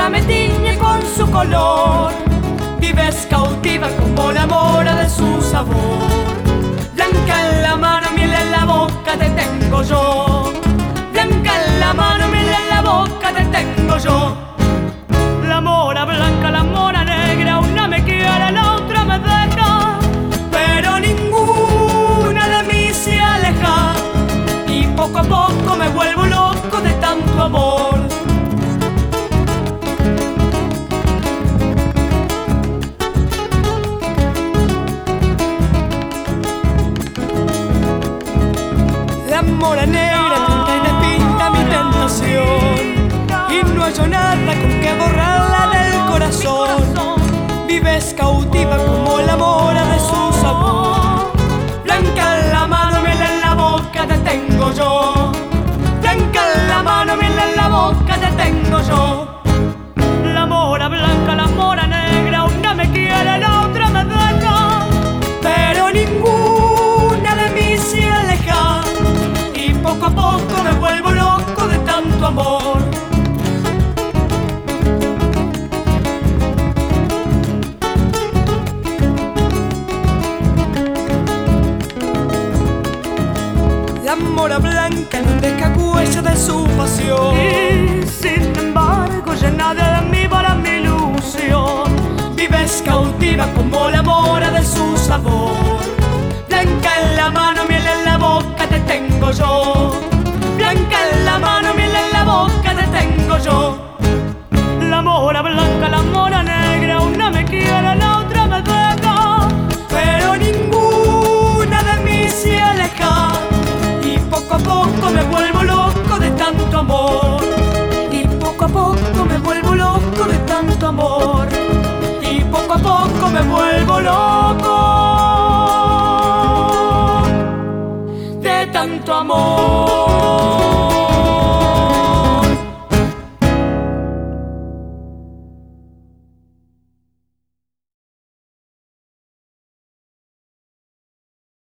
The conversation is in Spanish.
otra me tiñe con su color. Vives cautiva como la mora de su sabor. Blanca en la mano, miel en la boca te tengo yo. Blanca en la mano, miel en la boca te tengo yo. La mora blanca, la mora negra, una me quiere, la otra me deja, pero ninguna de mí se aleja. Y poco a poco me vuelvo loco de tanto amor. La mora negra pinta y despinta mi tentación, y no hallo nada con que borrarla del corazón. Vives cautiva como la mora de su sabor. Blanca en la mano, miel en la boca te tengo yo. Blanca en la mano, miel en la boca te tengo yo. La mora blanca, la mora negra, una me quiere, la otra me deja, pero ninguna de mí se aleja. Y poco a poco me vuelvo loco de tanto amor. La mora blanca no deja huella de su pasión, y sin embargo llena de mí para mi ilusión. Vives cautiva como la mora de su sabor. Blanca en la mano, miel en la boca te tengo yo. Blanca en la mano, miel en la boca te tengo yo. La mora blanca, la mora negra, una me quiere, la otra me deja, pero ninguna de mí se aleja. Y poco a poco me vuelvo loco de tanto amor. Y poco a poco me vuelvo loco de tanto amor. Y poco a poco me vuelvo loco de tanto amor.